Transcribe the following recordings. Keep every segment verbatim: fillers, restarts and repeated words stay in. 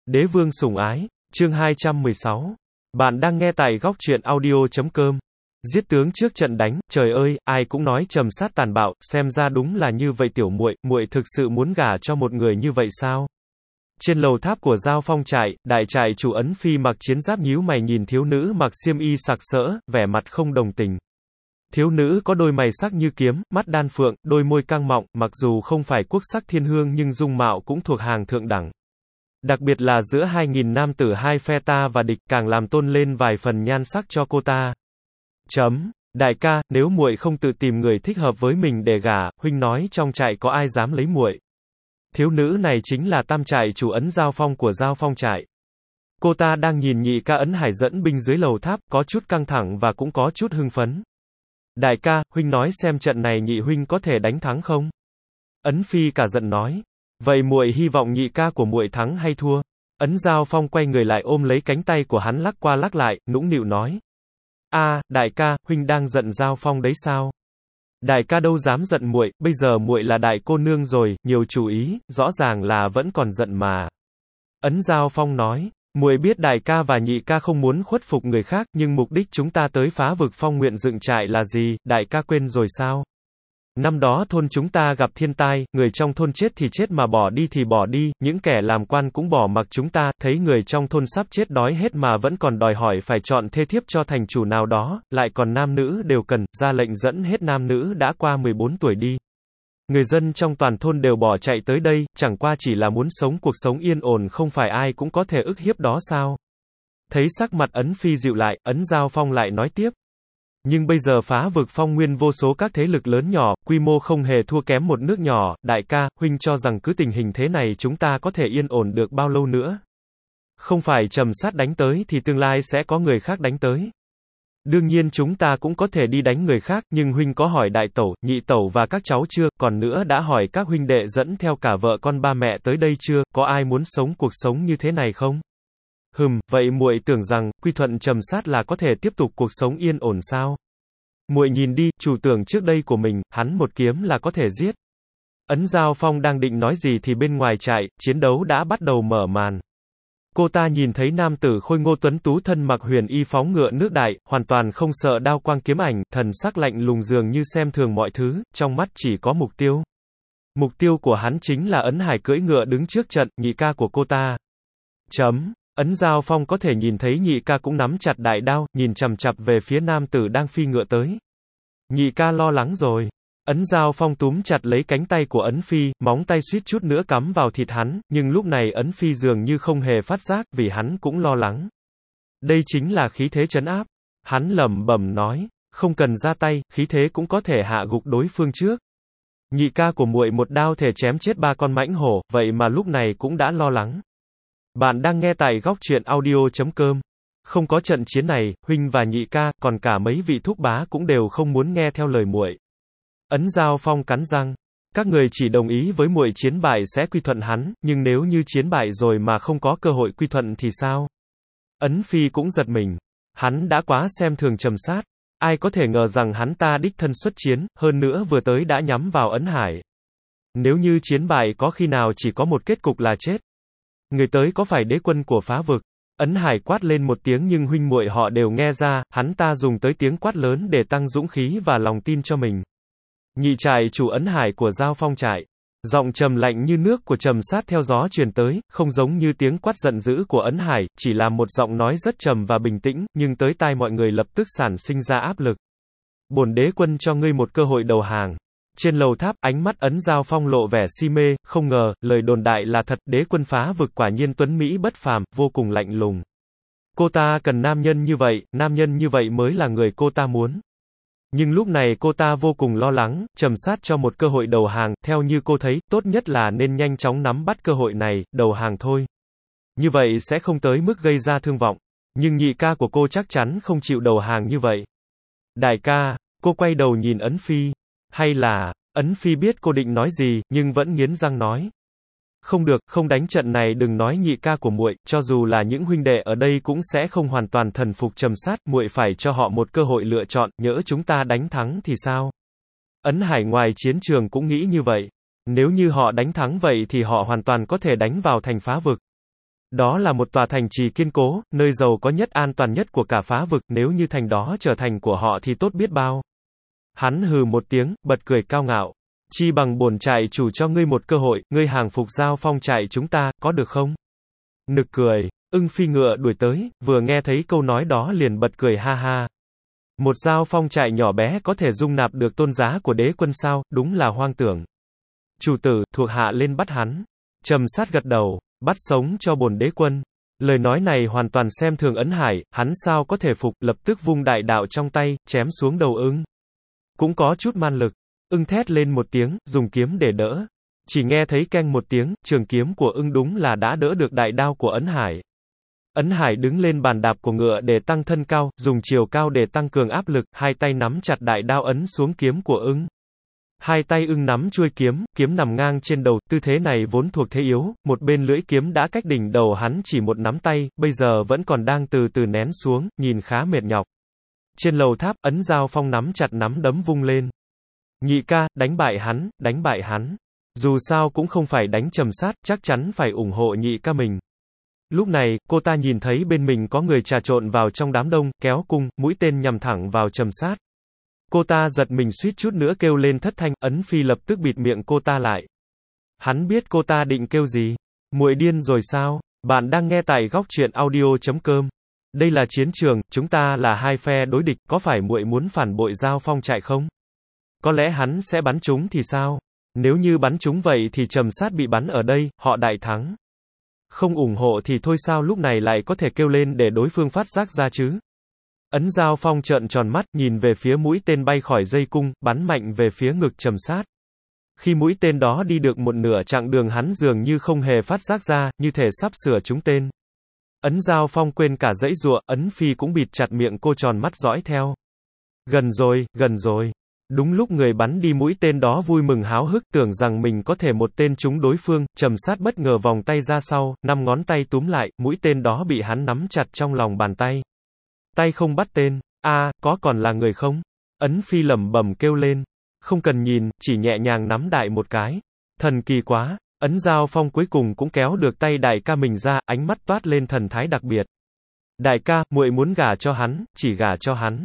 Đế vương sủng ái, chương hai trăm mười sáu. Bạn đang nghe tại góc truyện audio chấm com. Giết tướng trước trận đánh, trời ơi, ai cũng nói Trầm Sát tàn bạo, xem ra đúng là như vậy tiểu muội, muội thực sự muốn gả cho một người như vậy sao? Trên lầu tháp của Giao Phong trại, đại trại chủ Ấn Phi mặc chiến giáp nhíu mày nhìn thiếu nữ mặc xiêm y sặc sỡ, vẻ mặt không đồng tình. Thiếu nữ có đôi mày sắc như kiếm, mắt đan phượng, đôi môi căng mọng, mặc dù không phải quốc sắc thiên hương nhưng dung mạo cũng thuộc hàng thượng đẳng. Đặc biệt là giữa hai nghìn nam tử hai phe ta và địch càng làm tôn lên vài phần nhan sắc cho cô ta. Chấm. Đại ca, nếu muội không tự tìm người thích hợp với mình để gả, huynh nói trong trại có ai dám lấy muội? Thiếu nữ này chính là tam trại chủ Ấn Giao Phong của Giao Phong trại. Cô ta đang nhìn nhị ca Ấn Hải dẫn binh dưới lầu tháp, có chút căng thẳng và cũng có chút hưng phấn. Đại ca, huynh nói xem trận này nhị huynh có thể đánh thắng không? Ấn Phi cả giận nói. Vậy muội hy vọng nhị ca của muội thắng hay thua? Ấn Giao Phong quay người lại ôm lấy cánh tay của hắn lắc qua lắc lại, nũng nịu nói. A, đại ca, huynh đang giận Giao Phong đấy sao? Đại ca đâu dám giận muội, bây giờ muội là đại cô nương rồi, nhiều chủ ý, rõ ràng là vẫn còn giận mà. Ấn Giao Phong nói. Muội biết đại ca và nhị ca không muốn khuất phục người khác, nhưng mục đích chúng ta tới phá vực Phong Nguyện dựng trại là gì, đại ca quên rồi sao? Năm đó thôn chúng ta gặp thiên tai, người trong thôn chết thì chết mà bỏ đi thì bỏ đi, những kẻ làm quan cũng bỏ mặc chúng ta, thấy người trong thôn sắp chết đói hết mà vẫn còn đòi hỏi phải chọn thê thiếp cho thành chủ nào đó, lại còn nam nữ đều cần, ra lệnh dẫn hết nam nữ đã qua mười bốn tuổi đi. Người dân trong toàn thôn đều bỏ chạy tới đây, chẳng qua chỉ là muốn sống cuộc sống yên ổn, không phải ai cũng có thể ức hiếp đó sao? Thấy sắc mặt Ấn Phi dịu lại, Ấn Giao Phong lại nói tiếp. Nhưng bây giờ phá vực Phong Nguyên vô số các thế lực lớn nhỏ, quy mô không hề thua kém một nước nhỏ, đại ca, huynh cho rằng cứ tình hình thế này chúng ta có thể yên ổn được bao lâu nữa? Không phải Trầm Sát đánh tới thì tương lai sẽ có người khác đánh tới. Đương nhiên chúng ta cũng có thể đi đánh người khác, nhưng huynh có hỏi đại tẩu, nhị tẩu và các cháu chưa, còn nữa đã hỏi các huynh đệ dẫn theo cả vợ con ba mẹ tới đây chưa, có ai muốn sống cuộc sống như thế này không? Hừm, vậy muội tưởng rằng, quy thuận Trầm Sát là có thể tiếp tục cuộc sống yên ổn sao? Muội nhìn đi, chủ tưởng trước đây của mình, hắn một kiếm là có thể giết. Ấn Giao Phong đang định nói gì thì bên ngoài trại, chiến đấu đã bắt đầu mở màn. Cô ta nhìn thấy nam tử khôi ngô tuấn tú thân mặc huyền y phóng ngựa nước đại, hoàn toàn không sợ đao quang kiếm ảnh, thần sắc lạnh lùng dường như xem thường mọi thứ, trong mắt chỉ có mục tiêu. Mục tiêu của hắn chính là Ấn Hải cưỡi ngựa đứng trước trận, nhị ca của cô ta. Chấm. Ấn Giao Phong có thể nhìn thấy nhị ca cũng nắm chặt đại đao, nhìn chằm chằm về phía nam tử đang phi ngựa tới. Nhị ca lo lắng rồi. Ấn Giao Phong túm chặt lấy cánh tay của Ấn Phi, móng tay suýt chút nữa cắm vào thịt hắn, nhưng lúc này Ấn Phi dường như không hề phát giác, vì hắn cũng lo lắng. Đây chính là khí thế trấn áp. Hắn lẩm bẩm nói, không cần ra tay, khí thế cũng có thể hạ gục đối phương trước. Nhị ca của muội một đao thể chém chết ba con mãnh hổ, vậy mà lúc này cũng đã lo lắng. Bạn đang nghe tại góc truyện audio chấm com. Không có trận chiến này, huynh và nhị ca, còn cả mấy vị thúc bá cũng đều không muốn nghe theo lời muội. Ấn Giao Phong cắn răng. Các người chỉ đồng ý với muội chiến bại sẽ quy thuận hắn, nhưng nếu như chiến bại rồi mà không có cơ hội quy thuận thì sao? Ấn Phi cũng giật mình. Hắn đã quá xem thường Trầm Sát. Ai có thể ngờ rằng hắn ta đích thân xuất chiến, hơn nữa vừa tới đã nhắm vào Ấn Hải. Nếu như chiến bại có khi nào chỉ có một kết cục là chết. Người tới có phải đế quân của phá vực? Ấn Hải quát lên một tiếng nhưng huynh muội họ đều nghe ra, hắn ta dùng tới tiếng quát lớn để tăng dũng khí và lòng tin cho mình. Nhị trại chủ Ấn Hải của Giao Phong trại. Giọng trầm lạnh như nước của Trầm Sát theo gió truyền tới, không giống như tiếng quát giận dữ của Ấn Hải, chỉ là một giọng nói rất trầm và bình tĩnh, nhưng tới tai mọi người lập tức sản sinh ra áp lực. Bổn đế quân cho ngươi một cơ hội đầu hàng. Trên lầu tháp, ánh mắt Ấn Giao Phong lộ vẻ si mê, không ngờ, lời đồn đại là thật, đế quân phá vực quả nhiên tuấn Mỹ bất phàm, vô cùng lạnh lùng. Cô ta cần nam nhân như vậy, nam nhân như vậy mới là người cô ta muốn. Nhưng lúc này cô ta vô cùng lo lắng, Trầm Sát cho một cơ hội đầu hàng, theo như cô thấy, tốt nhất là nên nhanh chóng nắm bắt cơ hội này, đầu hàng thôi. Như vậy sẽ không tới mức gây ra thương vọng. Nhưng nhị ca của cô chắc chắn không chịu đầu hàng như vậy. Đại ca, cô quay đầu nhìn Ấn Phi. Hay là, Ấn Phi biết cô định nói gì, nhưng vẫn nghiến răng nói. Không được, không đánh trận này đừng nói nhị ca của muội, cho dù là những huynh đệ ở đây cũng sẽ không hoàn toàn thần phục Trầm Sát, muội phải cho họ một cơ hội lựa chọn, nhỡ chúng ta đánh thắng thì sao? Ấn Hải ngoài chiến trường cũng nghĩ như vậy. Nếu như họ đánh thắng vậy thì họ hoàn toàn có thể đánh vào thành phá vực. Đó là một tòa thành trì kiên cố, nơi giàu có nhất an toàn nhất của cả phá vực, nếu như thành đó trở thành của họ thì tốt biết bao. Hắn hừ một tiếng, bật cười cao ngạo. Chi bằng bổn trại chủ cho ngươi một cơ hội, ngươi hàng phục Giao Phong trại chúng ta, có được không? Nực cười, ưng phi ngựa đuổi tới, vừa nghe thấy câu nói đó liền bật cười ha ha. Một Giao Phong trại nhỏ bé có thể dung nạp được tôn giá của đế quân sao, đúng là hoang tưởng. Chủ tử, thuộc hạ lên bắt hắn. Trầm Sát gật đầu, bắt sống cho bổn đế quân. Lời nói này hoàn toàn xem thường Ấn Hải, hắn sao có thể phục, lập tức vung đại đạo trong tay, chém xuống đầu ưng. Cũng có chút man lực. Ưng thét lên một tiếng, dùng kiếm để đỡ. Chỉ nghe thấy keng một tiếng, trường kiếm của ưng đúng là đã đỡ được đại đao của Ấn Hải. Ấn Hải đứng lên bàn đạp của ngựa để tăng thân cao, dùng chiều cao để tăng cường áp lực, hai tay nắm chặt đại đao ấn xuống kiếm của ưng. Hai tay ưng nắm chuôi kiếm, kiếm nằm ngang trên đầu, tư thế này vốn thuộc thế yếu, một bên lưỡi kiếm đã cách đỉnh đầu hắn chỉ một nắm tay, bây giờ vẫn còn đang từ từ nén xuống, nhìn khá mệt nhọc. Trên lầu tháp, Ấn Giao Phong nắm chặt nắm đấm vung lên. Nhị ca, đánh bại hắn, đánh bại hắn. Dù sao cũng không phải đánh Trầm Sát, chắc chắn phải ủng hộ nhị ca mình. Lúc này, cô ta nhìn thấy bên mình có người trà trộn vào trong đám đông, kéo cung, mũi tên nhằm thẳng vào Trầm Sát. Cô ta giật mình suýt chút nữa kêu lên thất thanh, Ấn Phi lập tức bịt miệng cô ta lại. Hắn biết cô ta định kêu gì. Muội điên rồi sao? Bạn đang nghe tại góc truyện audio chấm com. Đây là chiến trường, chúng ta là hai phe đối địch, có phải muội muốn phản bội Giao Phong trại không? Có lẽ hắn sẽ bắn chúng thì sao? Nếu như bắn chúng vậy thì Trầm Sát bị bắn ở đây, họ đại thắng. Không ủng hộ thì thôi, sao lúc này lại có thể kêu lên để đối phương phát giác ra chứ? Ấn Giao Phong trợn tròn mắt, nhìn về phía mũi tên bay khỏi dây cung, bắn mạnh về phía ngực Trầm Sát. Khi mũi tên đó đi được một nửa chặng đường hắn dường như không hề phát giác ra, như thể sắp sửa trúng tên. Ấn Giao Phong quên cả giãy giụa, Ấn Phi cũng bịt chặt miệng cô tròn mắt dõi theo. Gần rồi, gần rồi. Đúng lúc người bắn đi mũi tên đó vui mừng háo hức tưởng rằng mình có thể một tên trúng đối phương, Trầm Sát bất ngờ vòng tay ra sau, năm ngón tay túm lại, mũi tên đó bị hắn nắm chặt trong lòng bàn tay. Tay không bắt tên, a, à, có còn là người không? Ấn Phi lẩm bẩm kêu lên. Không cần nhìn, chỉ nhẹ nhàng nắm đại một cái. Thần kỳ quá, Ấn Giao Phong cuối cùng cũng kéo được tay đại ca mình ra, ánh mắt toát lên thần thái đặc biệt. Đại ca, muội muốn gả cho hắn, chỉ gả cho hắn.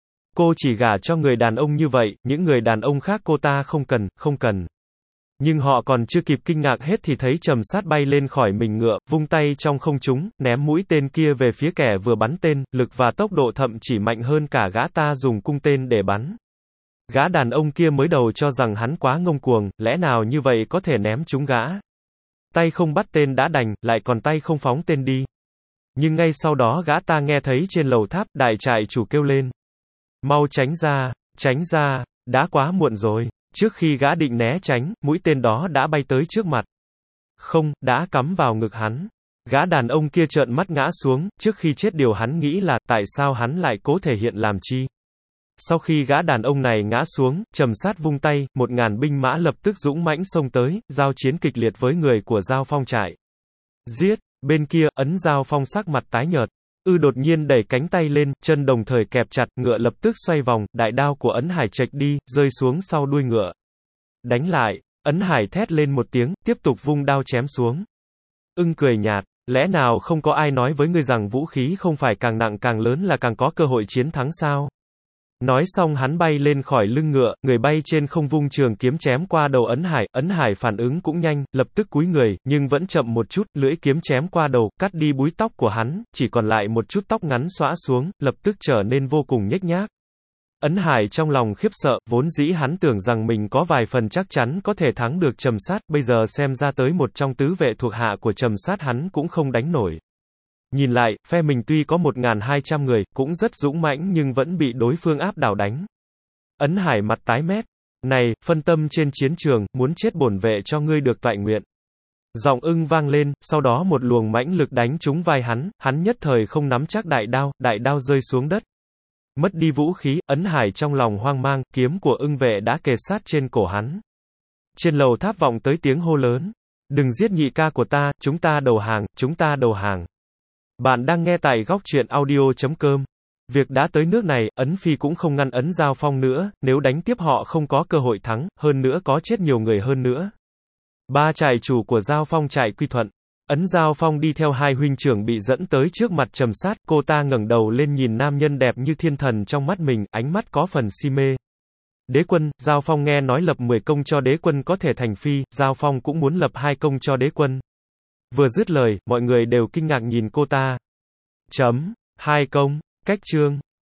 Cô chỉ gả cho người đàn ông như vậy, những người đàn ông khác cô ta không cần, không cần. Nhưng họ còn chưa kịp kinh ngạc hết thì thấy Trầm Sát bay lên khỏi mình ngựa, vung tay trong không trung, ném mũi tên kia về phía kẻ vừa bắn tên, lực và tốc độ thậm chỉ mạnh hơn cả gã ta dùng cung tên để bắn. Gã đàn ông kia mới đầu cho rằng hắn quá ngông cuồng, lẽ nào như vậy có thể ném trúng gã. Tay không bắt tên đã đành, lại còn tay không phóng tên đi. Nhưng ngay sau đó gã ta nghe thấy trên lầu tháp, đại trại chủ kêu lên. Mau tránh ra, tránh ra, đã quá muộn rồi. Trước khi gã định né tránh, mũi tên đó đã bay tới trước mặt. Không, đã cắm vào ngực hắn. Gã đàn ông kia trợn mắt ngã xuống, trước khi chết điều hắn nghĩ là, tại sao hắn lại cố thể hiện làm chi? Sau khi gã đàn ông này ngã xuống, Trầm Sát vung tay, một ngàn binh mã lập tức dũng mãnh xông tới, giao chiến kịch liệt với người của Giao Phong trại. Giết! Bên kia, Ấn Giao Phong sắc mặt tái nhợt. Ư đột nhiên đẩy cánh tay lên, chân đồng thời kẹp chặt, ngựa lập tức xoay vòng, đại đao của Ấn Hải chệch đi, rơi xuống sau đuôi ngựa. Đánh lại! Ấn Hải thét lên một tiếng, tiếp tục vung đao chém xuống. Ưng cười nhạt, lẽ nào không có ai nói với ngươi rằng vũ khí không phải càng nặng càng lớn là càng có cơ hội chiến thắng sao? Nói xong hắn bay lên khỏi lưng ngựa, người bay trên không vung trường kiếm chém qua đầu Ấn Hải, Ấn Hải phản ứng cũng nhanh, lập tức cúi người, nhưng vẫn chậm một chút, lưỡi kiếm chém qua đầu, cắt đi búi tóc của hắn, chỉ còn lại một chút tóc ngắn xõa xuống, lập tức trở nên vô cùng nhếch nhác. Ấn Hải trong lòng khiếp sợ, vốn dĩ hắn tưởng rằng mình có vài phần chắc chắn có thể thắng được Trầm Sát, bây giờ xem ra tới một trong tứ vệ thuộc hạ của Trầm Sát hắn cũng không đánh nổi. Nhìn lại, phe mình tuy có một nghìn hai trăm người, cũng rất dũng mãnh nhưng vẫn bị đối phương áp đảo đánh. Ấn Hải mặt tái mét. Này, phân tâm trên chiến trường, muốn chết bổn vệ cho ngươi được toại nguyện. Giọng ưng vang lên, sau đó một luồng mãnh lực đánh trúng vai hắn, hắn nhất thời không nắm chắc đại đao, đại đao rơi xuống đất. Mất đi vũ khí, Ấn Hải trong lòng hoang mang, kiếm của ưng vệ đã kề sát trên cổ hắn. Trên lầu tháp vọng tới tiếng hô lớn. Đừng giết nhị ca của ta, chúng ta đầu hàng, chúng ta đầu hàng. Bạn đang nghe tại góc truyện audio chấm com. Việc đã tới nước này, Ấn Phi cũng không ngăn Ấn Giao Phong nữa, nếu đánh tiếp họ không có cơ hội thắng, hơn nữa có chết nhiều người hơn nữa. Ba trại chủ của Giao Phong trại quy thuận. Ấn Giao Phong đi theo hai huynh trưởng bị dẫn tới trước mặt Trầm Sát, cô ta ngẩng đầu lên nhìn nam nhân đẹp như thiên thần trong mắt mình, ánh mắt có phần si mê. Đế quân, Giao Phong nghe nói lập mười công cho đế quân có thể thành phi, Giao Phong cũng muốn lập hai công cho đế quân. Vừa dứt lời, mọi người đều kinh ngạc nhìn cô ta. Chấm, hai công, cách chương.